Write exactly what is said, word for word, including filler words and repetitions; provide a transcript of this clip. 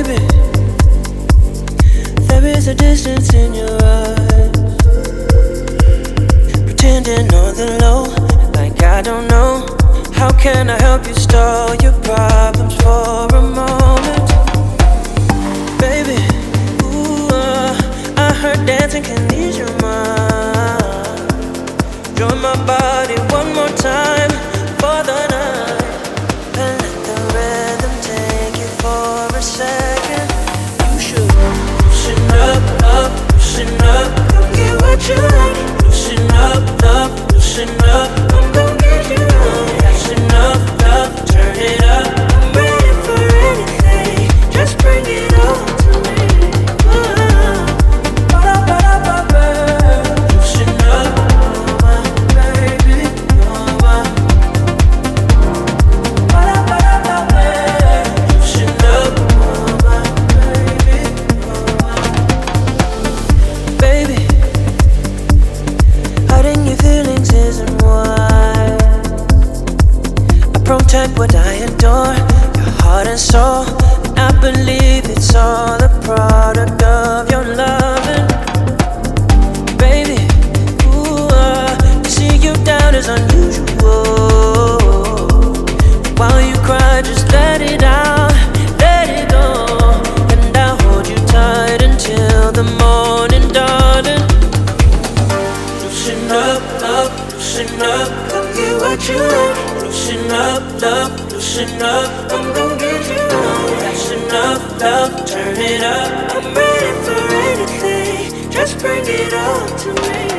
Baby, there is a distance in your eyes, pretending on the low, like I don't know. How can I help you stall your problems for a moment? Baby, ooh, uh, I heard dancing can ease your mind. Join my body one more time for the night, and let the rhythm take you for a second. You should loosen up, up, loosen up. Come get what you like. Loosen up, up, loosen up. I'm gon' get you right. That's enough, love, turn it up. I'm ready for anything. Just bring it on to me. Uh, ba-da-ba-da-ba-ba. Loosen up, you're my baby, you're my. Ba-da-ba-da-ba-ba. Loosen up, you're my baby, you're my. Baby, hiding your feelings isn't wise. I protect what I adore, your heart and soul. I believe it's all a product of your loving. Baby, ooh, uh, to see you down is unusual. While you cry, just let it out, let it go. And I'll hold you tight until the morning, darling. Loosen up, up, loosen up. Come get what you like. Loosen up, love, loosen up. I'm gon' get you right. That's enough, love, turn it up. I'm ready for anything. Just bring it on to me.